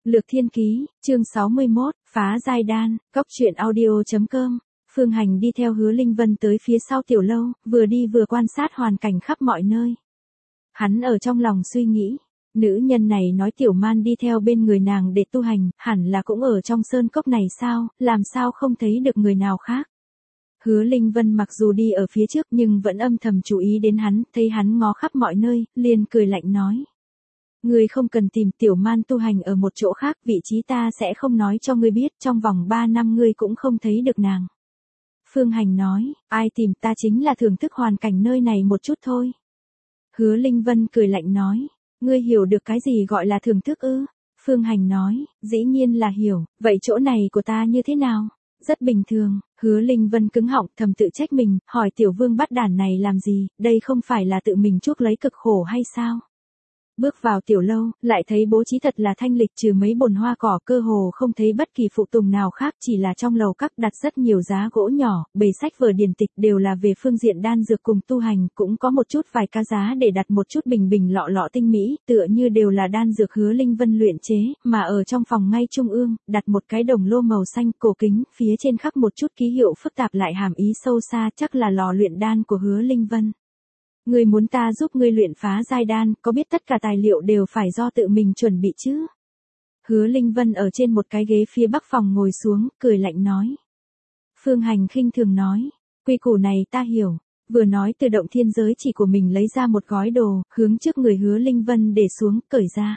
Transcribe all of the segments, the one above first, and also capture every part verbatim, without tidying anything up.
Lược Thiên Ký, chương sáu mươi mốt, phá giai đan, cốc truyện audio.com. Phương Hành đi theo Hứa Linh Vân tới phía sau tiểu lâu, vừa đi vừa quan sát hoàn cảnh khắp mọi nơi. Hắn ở trong lòng suy nghĩ, nữ nhân này nói tiểu man đi theo bên người nàng để tu hành, hẳn là cũng ở trong sơn cốc này sao, làm sao không thấy được người nào khác. Hứa Linh Vân mặc dù đi ở phía trước nhưng vẫn âm thầm chú ý đến hắn, thấy hắn ngó khắp mọi nơi, liền cười lạnh nói. Ngươi không cần tìm tiểu man tu hành ở một chỗ khác, vị trí ta sẽ không nói cho ngươi biết, trong vòng ba năm ngươi cũng không thấy được nàng. Phương Hành nói, ai tìm ta chính là thưởng thức hoàn cảnh nơi này một chút thôi. Hứa Linh Vân cười lạnh nói, ngươi hiểu được cái gì gọi là thưởng thức ư? Phương Hành nói, dĩ nhiên là hiểu, vậy chỗ này của ta như thế nào? Rất bình thường. Hứa Linh Vân cứng họng thầm tự trách mình, hỏi tiểu vương bắt đản này làm gì, đây không phải là tự mình chuốc lấy cực khổ hay sao? Bước vào tiểu lâu, lại thấy bố trí thật là thanh lịch, trừ mấy bồn hoa cỏ cơ hồ không thấy bất kỳ phụ tùng nào khác, chỉ là trong lầu các đặt rất nhiều giá gỗ nhỏ, bề sách vở điển tịch đều là về phương diện đan dược cùng tu hành, cũng có một chút vài ca giá để đặt một chút bình bình lọ lọ tinh mỹ, tựa như đều là đan dược Hứa Linh Vân luyện chế, mà ở trong phòng ngay trung ương, đặt một cái đồng lô màu xanh cổ kính, phía trên khắc một chút ký hiệu phức tạp lại hàm ý sâu xa, chắc là lò luyện đan của Hứa Linh Vân. Ngươi muốn ta giúp ngươi luyện phá giai đan, có biết tất cả tài liệu đều phải do tự mình chuẩn bị chứ? Hứa Linh Vân ở trên một cái ghế phía bắc phòng ngồi xuống, cười lạnh nói. Phương Hành khinh thường nói, quy củ này ta hiểu. Vừa nói từ động thiên giới chỉ của mình lấy ra một gói đồ, hướng trước người Hứa Linh Vân để xuống, cởi ra.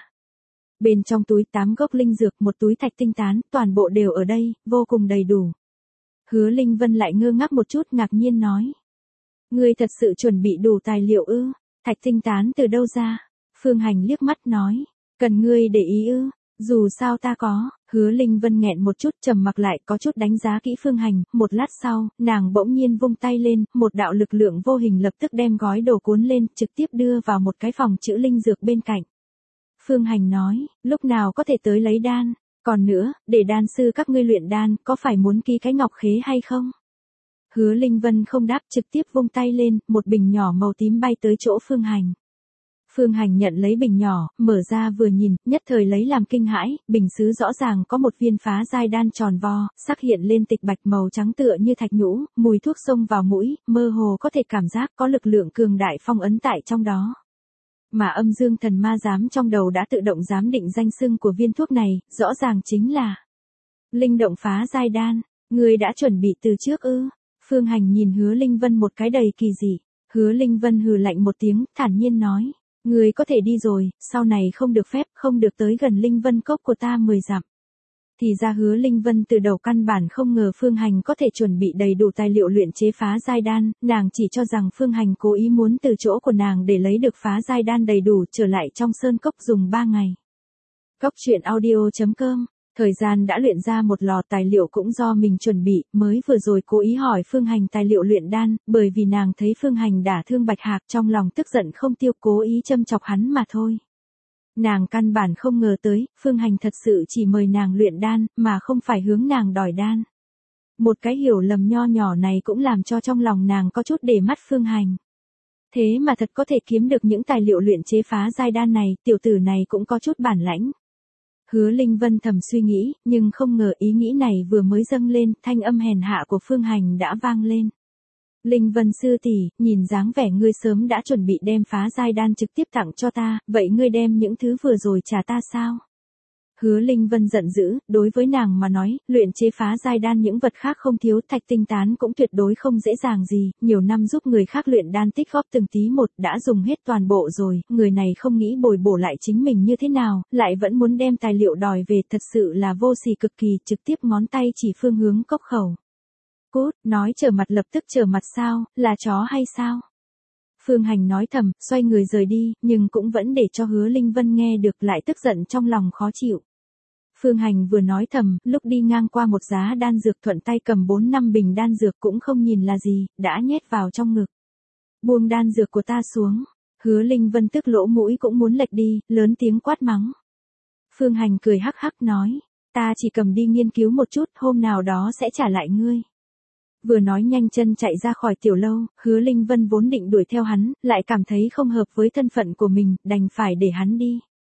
Bên trong túi tám gốc linh dược, một túi thạch tinh tán, toàn bộ đều ở đây, vô cùng đầy đủ. Hứa Linh Vân lại ngơ ngác một chút, ngạc nhiên nói. Ngươi thật sự chuẩn bị đủ tài liệu ư? Thạch tinh tán từ đâu ra? Phương Hành liếc mắt nói, cần ngươi để ý ư? Dù sao ta có. Hứa Linh Vân nghẹn một chút, trầm mặc lại, có chút đánh giá kỹ Phương Hành, một lát sau, nàng bỗng nhiên vung tay lên, một đạo lực lượng vô hình lập tức đem gói đồ cuốn lên, trực tiếp đưa vào một cái phòng trữ linh dược bên cạnh. Phương Hành nói, lúc nào có thể tới lấy đan? Còn nữa, để đan sư các ngươi luyện đan, có phải muốn ký cái ngọc khế hay không? Hứa Linh Vân không đáp, trực tiếp vung tay lên, một bình nhỏ màu tím bay tới chỗ Phương Hành. Phương Hành nhận lấy bình nhỏ, mở ra vừa nhìn, nhất thời lấy làm kinh hãi, bình sứ rõ ràng có một viên phá giai đan tròn vo, sắc hiện lên tịch bạch màu trắng tựa như thạch nhũ, mùi thuốc xông vào mũi, mơ hồ có thể cảm giác có lực lượng cường đại phong ấn tại trong đó. Mà âm dương thần ma giám trong đầu đã tự động giám định danh xưng của viên thuốc này, rõ ràng chính là linh động phá giai đan. Người đã chuẩn bị từ trước ư? Phương Hành nhìn Hứa Linh Vân một cái đầy kỳ dị. Hứa Linh Vân hừ lạnh một tiếng, thản nhiên nói, người có thể đi rồi, sau này không được phép, không được tới gần Linh Vân cốc của ta mười dặm. Thì ra Hứa Linh Vân từ đầu căn bản không ngờ Phương Hành có thể chuẩn bị đầy đủ tài liệu luyện chế phá giai đan, nàng chỉ cho rằng Phương Hành cố ý muốn từ chỗ của nàng để lấy được phá giai đan đầy đủ trở lại trong sơn cốc dùng ba ngày. Cốc truyện audio.com. Thời gian đã luyện ra một lò tài liệu cũng do mình chuẩn bị, mới vừa rồi cố ý hỏi Phương Hành tài liệu luyện đan, bởi vì nàng thấy Phương Hành đả thương Bạch Hạc trong lòng tức giận không tiêu, cố ý châm chọc hắn mà thôi. Nàng căn bản không ngờ tới, Phương Hành thật sự chỉ mời nàng luyện đan, mà không phải hướng nàng đòi đan. Một cái hiểu lầm nho nhỏ này cũng làm cho trong lòng nàng có chút để mắt Phương Hành. Thế mà thật có thể kiếm được những tài liệu luyện chế phá giai đan này, tiểu tử này cũng có chút bản lãnh. Hứa Linh Vân thầm suy nghĩ, nhưng không ngờ ý nghĩ này vừa mới dâng lên, thanh âm hèn hạ của Phương Hành đã vang lên. Linh Vân sư tỷ, nhìn dáng vẻ ngươi sớm đã chuẩn bị đem phá giai đan trực tiếp tặng cho ta, vậy ngươi đem những thứ vừa rồi trả ta sao? Hứa Linh Vân giận dữ, đối với nàng mà nói, luyện chế phá giai đan những vật khác không thiếu, thạch tinh tán cũng tuyệt đối không dễ dàng gì, nhiều năm giúp người khác luyện đan tích góp từng tí một, đã dùng hết toàn bộ rồi, người này không nghĩ bồi bổ lại chính mình như thế nào, lại vẫn muốn đem tài liệu đòi về, thật sự là vô sỉ cực kỳ, trực tiếp ngón tay chỉ phương hướng cốc khẩu. Cút, nói trở mặt lập tức trở mặt sao, là chó hay sao? Phương Hành nói thầm, xoay người rời đi, nhưng cũng vẫn để cho Hứa Linh Vân nghe được, lại tức giận trong lòng khó chịu. Phương Hành vừa nói thầm, lúc đi ngang qua một giá đan dược thuận tay cầm bốn năm bình đan dược cũng không nhìn là gì, đã nhét vào trong ngực. Buông đan dược của ta xuống. Hứa Linh Vân tức lỗ mũi cũng muốn lệch đi, lớn tiếng quát mắng. Phương Hành cười hắc hắc nói, ta chỉ cầm đi nghiên cứu một chút, hôm nào đó sẽ trả lại ngươi. Vừa nói nhanh chân chạy ra khỏi tiểu lâu, Hứa Linh Vân vốn định đuổi theo hắn, lại cảm thấy không hợp với thân phận của mình, đành phải để hắn đi.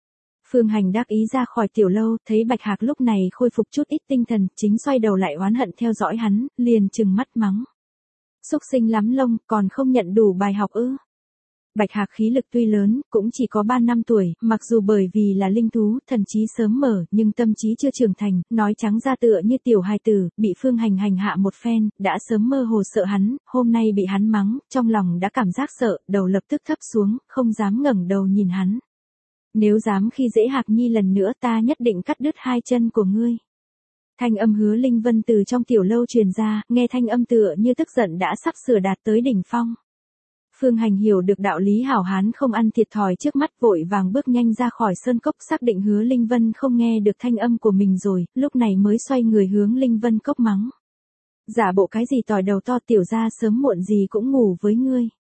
Phương Hành đắc ý ra khỏi tiểu lâu, thấy Bạch Hạc lúc này khôi phục chút ít tinh thần, chính xoay đầu lại oán hận theo dõi hắn, liền trừng mắt mắng. Xúc sinh lắm lông, còn không nhận đủ bài học ư? Bạch Hạc khí lực tuy lớn, cũng chỉ có ba năm tuổi, mặc dù bởi vì là linh thú, thần trí sớm mở, nhưng tâm trí chưa trưởng thành, nói trắng ra tựa như tiểu hài tử, bị Phương Hành hành hạ một phen, đã sớm mơ hồ sợ hắn, hôm nay bị hắn mắng, trong lòng đã cảm giác sợ, đầu lập tức thấp xuống, không dám ngẩng đầu nhìn hắn. Nếu dám khi dễ Hạc Nhi lần nữa ta nhất định cắt đứt hai chân của ngươi. Thanh âm Hứa Linh Vân từ trong tiểu lâu truyền ra, nghe thanh âm tựa như tức giận đã sắp sửa đạt tới đỉnh phong. Phương Hành hiểu được đạo lý hảo hán không ăn thiệt thòi trước mắt, vội vàng bước nhanh ra khỏi sơn cốc, xác định Hứa Linh Vân không nghe được thanh âm của mình rồi, lúc này mới xoay người hướng Linh Vân cốc mắng. Giả bộ cái gì tỏi đầu to, tiểu gia sớm muộn gì cũng ngủ với ngươi.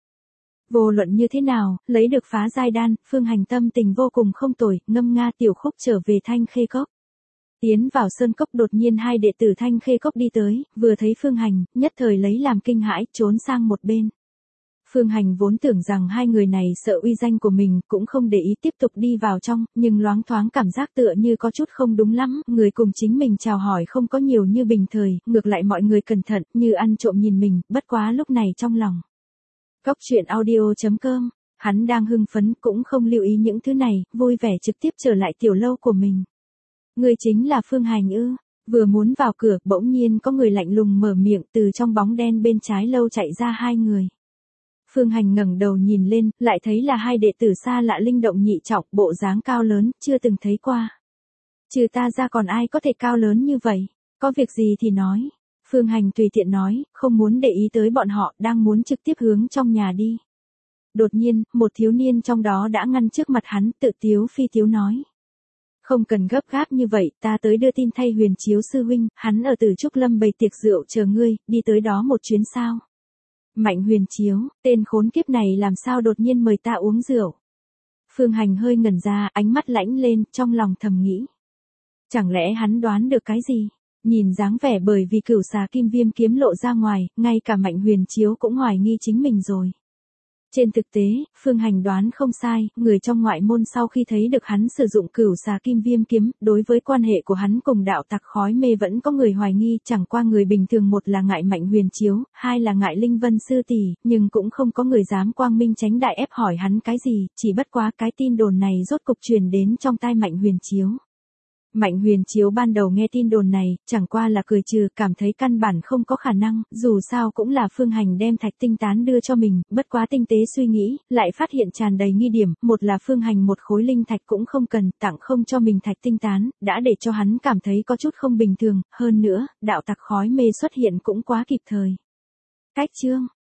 Vô luận như thế nào, lấy được phá giai đan, Phương Hành tâm tình vô cùng không tồi, ngâm nga tiểu khúc trở về Thanh Khê Cốc. Tiến vào sơn cốc, đột nhiên hai đệ tử Thanh Khê Cốc đi tới, vừa thấy Phương Hành, nhất thời lấy làm kinh hãi, trốn sang một bên. Phương Hành vốn tưởng rằng hai người này sợ uy danh của mình, cũng không để ý tiếp tục đi vào trong, nhưng loáng thoáng cảm giác tựa như có chút không đúng lắm, người cùng chính mình chào hỏi không có nhiều như bình thời, ngược lại mọi người cẩn thận, như ăn trộm nhìn mình, bất quá lúc này trong lòng. Cốc truyện audio chấm com, hắn đang hưng phấn cũng không lưu ý những thứ này, vui vẻ trực tiếp trở lại tiểu lâu của mình. Người chính là Phương Hành ư? Vừa muốn vào cửa, bỗng nhiên có người lạnh lùng mở miệng, từ trong bóng đen bên trái lâu chạy ra hai người. Phương Hành ngẩng đầu nhìn lên, lại thấy là hai đệ tử xa lạ linh động nhị trọng, bộ dáng cao lớn, chưa từng thấy qua. Trừ ta ra còn ai có thể cao lớn như vậy? Có việc gì thì nói. Phương Hành tùy tiện nói, không muốn để ý tới bọn họ, đang muốn trực tiếp hướng trong nhà đi. Đột nhiên, một thiếu niên trong đó đã ngăn trước mặt hắn, tự tiếu phi tiếu nói. Không cần gấp gáp như vậy, ta tới đưa tin thay Huyền Chiếu sư huynh, hắn ở Tử Trúc Lâm bày tiệc rượu chờ ngươi, đi tới đó một chuyến sao. Mạnh Huyền Chiếu, tên khốn kiếp này làm sao đột nhiên mời ta uống rượu. Phương Hành hơi ngẩn ra, ánh mắt lãnh lên, trong lòng thầm nghĩ. Chẳng lẽ hắn đoán được cái gì? Nhìn dáng vẻ bởi vì cửu xà kim viêm kiếm lộ ra ngoài, ngay cả Mạnh Huyền Chiếu cũng hoài nghi chính mình rồi. Trên thực tế, Phương Hành đoán không sai, người trong ngoại môn sau khi thấy được hắn sử dụng cửu xà kim viêm kiếm, đối với quan hệ của hắn cùng đạo tặc khói mê vẫn có người hoài nghi, chẳng qua người bình thường một là ngại Mạnh Huyền Chiếu, hai là ngại Linh Vân sư tỷ, nhưng cũng không có người dám quang minh tránh đại ép hỏi hắn cái gì, chỉ bất quá cái tin đồn này rốt cục truyền đến trong tai Mạnh Huyền Chiếu. Mạnh Huyền Chiếu ban đầu nghe tin đồn này, chẳng qua là cười trừ, cảm thấy căn bản không có khả năng, dù sao cũng là Phương Hành đem thạch tinh tán đưa cho mình, bất quá tinh tế suy nghĩ, lại phát hiện tràn đầy nghi điểm, một là Phương Hành một khối linh thạch cũng không cần, tặng không cho mình thạch tinh tán, đã để cho hắn cảm thấy có chút không bình thường, hơn nữa, đạo tặc khói mê xuất hiện cũng quá kịp thời. Cách chương